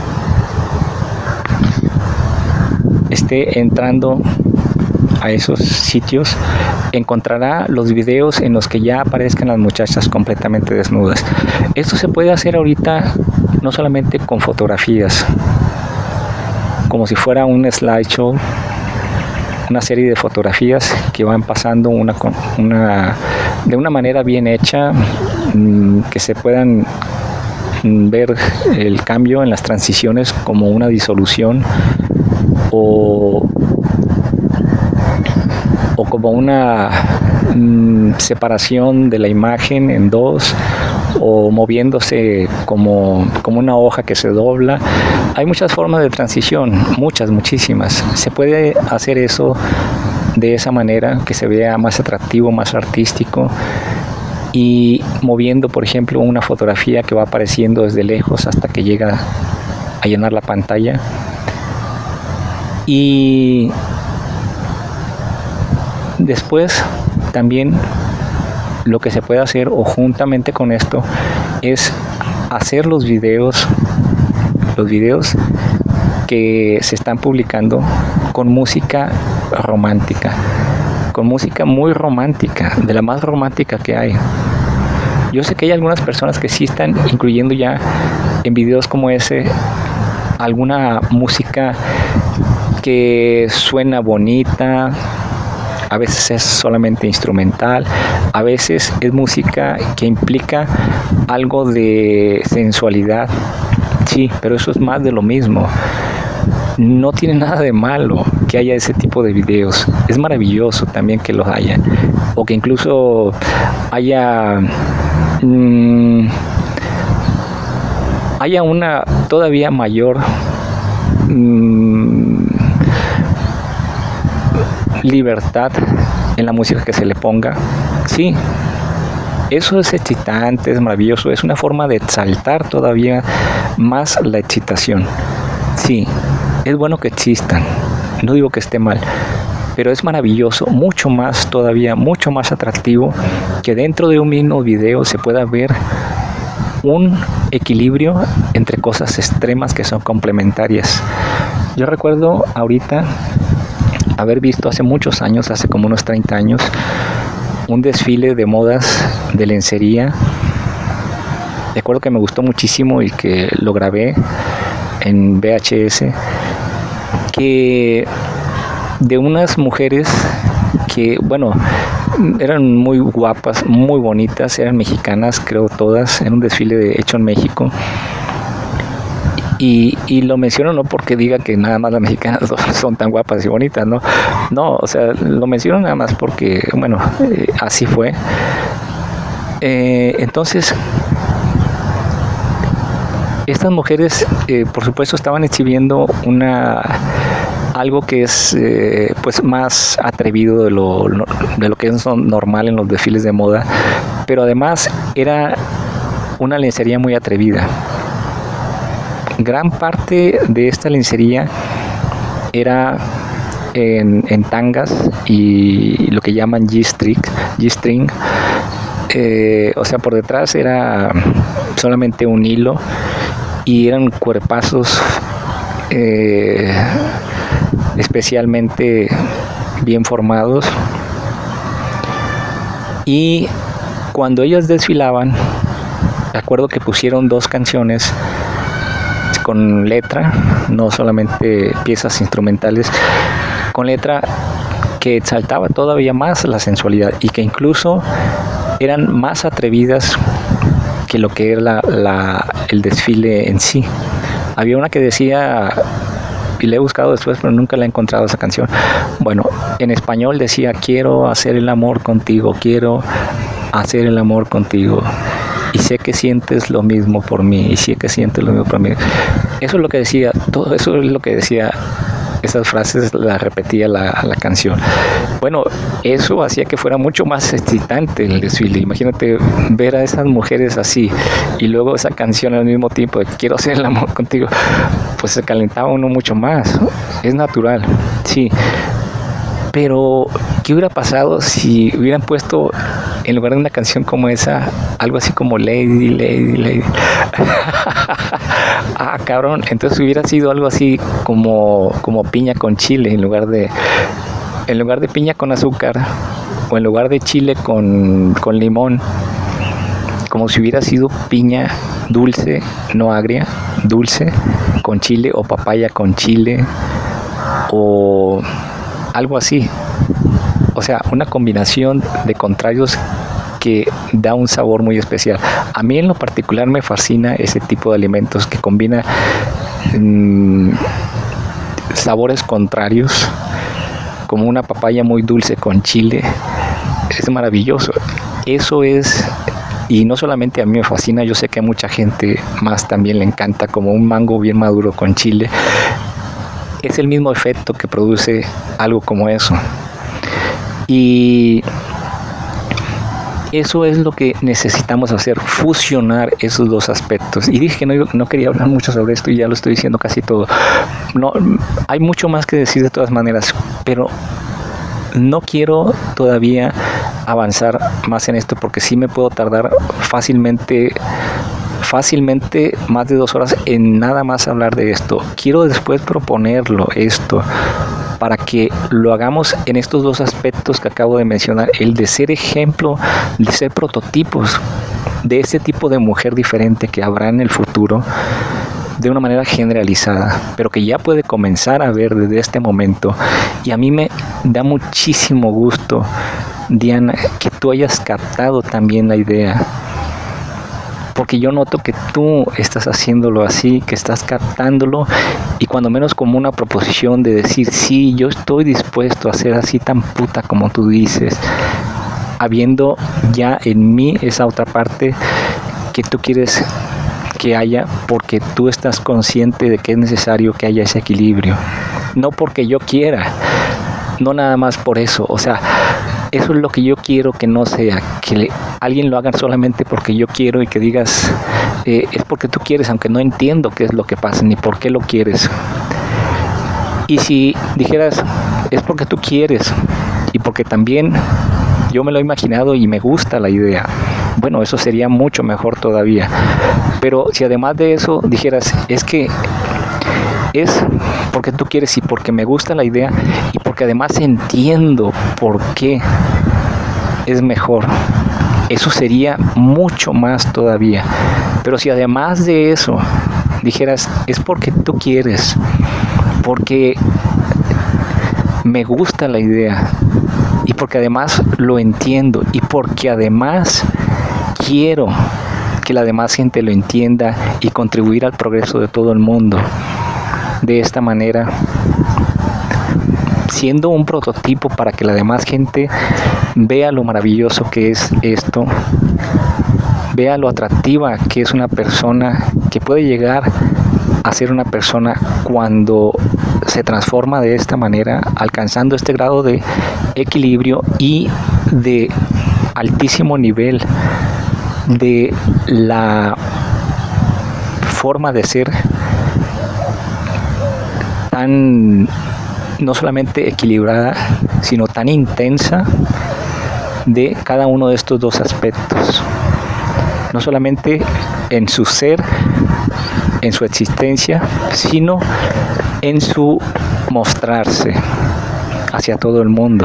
esté entrando a esos sitios, encontrará los videos en los que ya aparezcan las muchachas completamente desnudas. Esto se puede hacer ahorita no solamente con fotografías, como si fuera un slideshow, una serie de fotografías que van pasando una, una, de una manera bien hecha, que se puedan ver el cambio en las transiciones como una disolución o, o como una mm, separación de la imagen en dos, o moviéndose como, como una hoja que se dobla. Hay muchas formas de transición, muchas, muchísimas. Se puede hacer eso de esa manera, que se vea más atractivo, más artístico, y moviendo, por ejemplo, una fotografía que va apareciendo desde lejos hasta que llega a llenar la pantalla. Y después también lo que se puede hacer, o juntamente con esto, es hacer los videos, los videos que se están publicando con música romántica, con música muy romántica, de la más romántica que hay. Yo sé que hay algunas personas que sí están incluyendo ya en videos como ese alguna música que suena bonita. A veces es solamente instrumental, a veces es música que implica algo de sensualidad. Sí, pero eso es más de lo mismo. No tiene nada de malo que haya ese tipo de videos. Es maravilloso también que los haya. O que incluso haya, mmm, haya una todavía mayor mmm, libertad en la música que se le ponga. Sí, eso es excitante, es maravilloso, es una forma de exaltar todavía más la excitación. Sí, es bueno que existan, no digo que esté mal, pero es maravilloso, mucho más todavía, mucho más atractivo que dentro de un mismo video se pueda ver un equilibrio entre cosas extremas que son complementarias. Yo recuerdo ahorita haber visto hace muchos años, hace como unos treinta años, un desfile de modas de lencería. Recuerdo que me gustó muchísimo y que lo grabé en V H S, que de unas mujeres que, bueno, eran muy guapas, muy bonitas, eran mexicanas, creo todas, en un desfile de, hecho en México. Y, y lo menciono no porque diga que nada más las mexicanas son tan guapas y bonitas, no, no, o sea, lo menciono nada más porque, bueno, eh, así fue. Eh, entonces, estas mujeres, eh, por supuesto, estaban exhibiendo una algo que es eh, pues más atrevido de lo, de lo que es normal en los desfiles de moda, pero además era una lencería muy atrevida. Gran parte de esta lencería era en, en tangas y lo que llaman G-string, G-string. Eh, o sea, por detrás era solamente un hilo y eran cuerpazos eh, especialmente bien formados. Y cuando ellas desfilaban, recuerdo que pusieron dos canciones con letra, no solamente piezas instrumentales, con letra que exaltaba todavía más la sensualidad y que incluso eran más atrevidas que lo que era la, la, el desfile en sí. Había una que decía, y la he buscado después, pero nunca la he encontrado esa canción. Bueno, en español decía, quiero hacer el amor contigo, quiero hacer el amor contigo. Y sé que sientes lo mismo por mí, y sé que sientes lo mismo por mí. Eso es lo que decía, todo eso es lo que decía, esas frases las repetía la, la canción. Bueno, eso hacía que fuera mucho más excitante el desfile. Imagínate ver a esas mujeres así, y luego esa canción al mismo tiempo, de quiero hacer el amor contigo, pues se calentaba uno mucho más, ¿no? Es natural, sí. Pero, ¿qué hubiera pasado si hubieran puesto, en lugar de una canción como esa, algo así como Lady, Lady, Lady? Ah, cabrón, entonces hubiera sido algo así como, como piña con chile, en lugar de, en lugar de piña con azúcar, o en lugar de chile con, con limón, como si hubiera sido piña dulce, no agria, dulce, con chile, o papaya con chile, o algo así. O sea, una combinación de contrarios que da un sabor muy especial. A mí en lo particular me fascina ese tipo de alimentos que combina mmm, sabores contrarios, como una papaya muy dulce con chile. Es maravilloso. Eso es, y no solamente a mí me fascina, yo sé que a mucha gente más también le encanta, como un mango bien maduro con chile. Es el mismo efecto que produce algo como eso. Y eso es lo que necesitamos hacer, fusionar esos dos aspectos. Y dije que no, no quería hablar mucho sobre esto y ya lo estoy diciendo casi todo. No, hay mucho más que decir de todas maneras, pero no quiero todavía avanzar más en esto porque sí me puedo tardar fácilmente fácilmente más de dos horas en nada más hablar de esto. Quiero después proponerlo esto para que lo hagamos en estos dos aspectos que acabo de mencionar, el de ser ejemplo, de ser prototipos de este tipo de mujer diferente que habrá en el futuro, de una manera generalizada, pero que ya puede comenzar a ver desde este momento. Y a mí me da muchísimo gusto, Diana, que tú hayas captado también la idea, porque yo noto que tú estás haciéndolo así, que estás captándolo, y cuando menos como una proposición de decir, sí, yo estoy dispuesto a ser así tan puta como tú dices, habiendo ya en mí esa otra parte que tú quieres que haya, porque tú estás consciente de que es necesario que haya ese equilibrio, no porque yo quiera, no nada más por eso. O sea, eso es lo que yo quiero que no sea, que le, alguien lo haga solamente porque yo quiero y que digas, eh, es porque tú quieres, aunque no entiendo qué es lo que pasa ni por qué lo quieres. Y si dijeras, es porque tú quieres y porque también yo me lo he imaginado y me gusta la idea, bueno, eso sería mucho mejor todavía. Pero si además de eso dijeras, es que es porque tú quieres y porque me gusta la idea y porque además entiendo por qué es mejor, eso sería mucho más todavía. Pero si además de eso dijeras, es porque tú quieres, porque me gusta la idea y porque además lo entiendo y porque además quiero que la demás gente lo entienda y contribuir al progreso de todo el mundo, de esta manera, siendo un prototipo para que la demás gente vea lo maravilloso que es esto, vea lo atractiva que es una persona, que puede llegar a ser una persona cuando se transforma de esta manera, alcanzando este grado de equilibrio y de altísimo nivel de la forma de ser tan, no solamente equilibrada, sino tan intensa de cada uno de estos dos aspectos, no solamente en su ser, en su existencia, sino en su mostrarse hacia todo el mundo.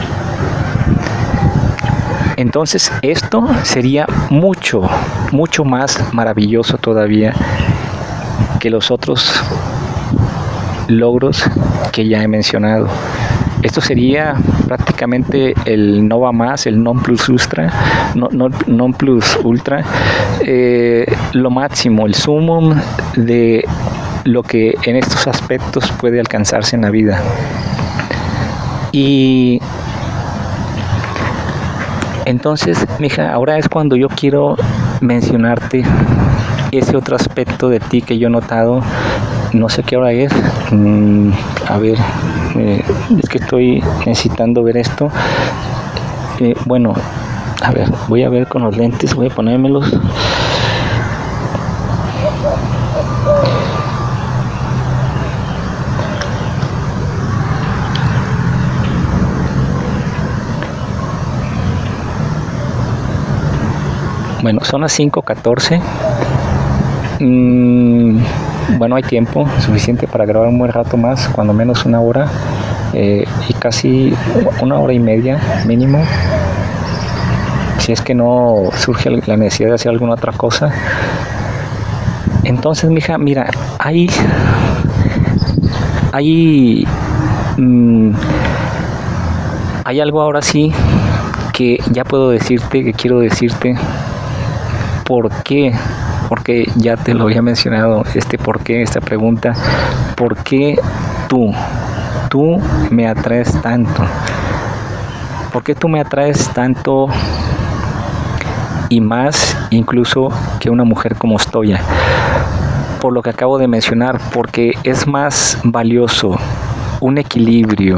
Entonces esto sería mucho, mucho más maravilloso todavía que los otros logros que ya he mencionado. Esto sería prácticamente el no va más, el non plus ultra, no, no, non plus ultra, eh, lo máximo, el sumum de lo que en estos aspectos puede alcanzarse en la vida. Y entonces, mija, ahora es cuando yo quiero mencionarte ese otro aspecto de ti que yo he notado. No sé qué hora es. Mm, a ver, eh, es que estoy necesitando ver esto. Eh, bueno, a ver, voy a ver con los lentes, voy a ponérmelos. Bueno, son las cinco catorce. Mm, bueno, hay tiempo suficiente para grabar un buen rato más, cuando menos una hora, eh, y casi una hora y media mínimo, si es que no surge la necesidad de hacer alguna otra cosa. Entonces, mija, mira, hay hay mmm, hay algo ahora sí que ya puedo decirte, que quiero decirte. ¿Por qué? Porque ya te lo había mencionado, este por qué, esta pregunta. ¿Por qué tú? Tú me atraes tanto. ¿Por qué tú me atraes tanto y más incluso que una mujer como Stoya? Por lo que acabo de mencionar, porque es más valioso un equilibrio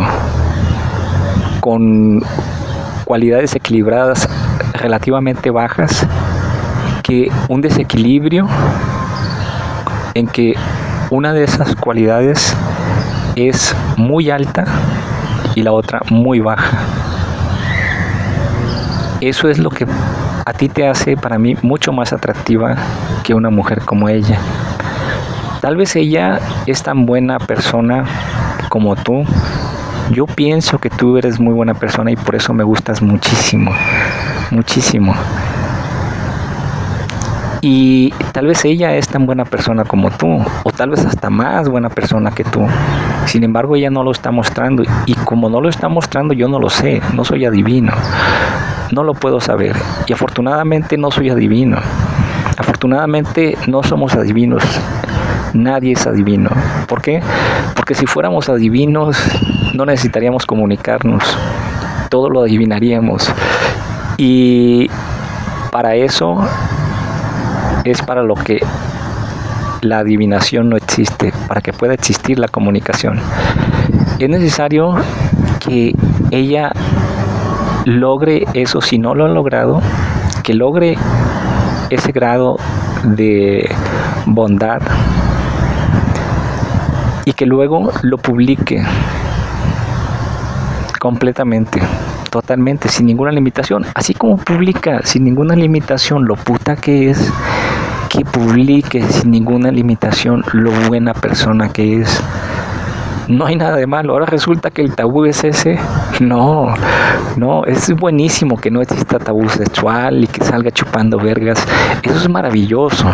con cualidades equilibradas relativamente bajas que un desequilibrio en que una de esas cualidades es muy alta y la otra muy baja. Eso es lo que a ti te hace, para mí, mucho más atractiva que una mujer como ella. Tal vez ella es tan buena persona como tú. Yo pienso que tú eres muy buena persona y por eso me gustas muchísimo, muchísimo. Y tal vez ella es tan buena persona como tú, o tal vez hasta más buena persona que tú. Sin embargo, ella no lo está mostrando, y como no lo está mostrando, yo no lo sé, no soy adivino, no lo puedo saber. Y afortunadamente no soy adivino. Afortunadamente no somos adivinos. Nadie es adivino. ¿Por qué? Porque si fuéramos adivinos, no necesitaríamos comunicarnos. Todo lo adivinaríamos. Y para eso es para lo que la adivinación no existe, para que pueda existir la comunicación. Es necesario que ella logre eso, si no lo ha logrado, que logre ese grado de bondad y que luego lo publique completamente, totalmente, sin ninguna limitación. Así como publica sin ninguna limitación lo puta que es, que publique sin ninguna limitación lo buena persona que es. No hay nada de malo. Ahora resulta que el tabú es ese. No, no, es buenísimo que no exista tabú sexual y que salga chupando vergas. Eso es maravilloso.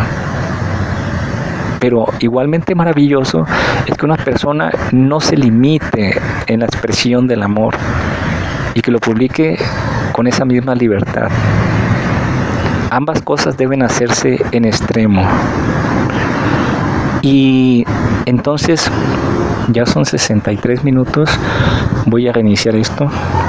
Pero igualmente maravilloso es que una persona no se limite en la expresión del amor y que lo publique con esa misma libertad. Ambas cosas deben hacerse en extremo. Y entonces, ya son sesenta y tres minutos. Voy a reiniciar esto.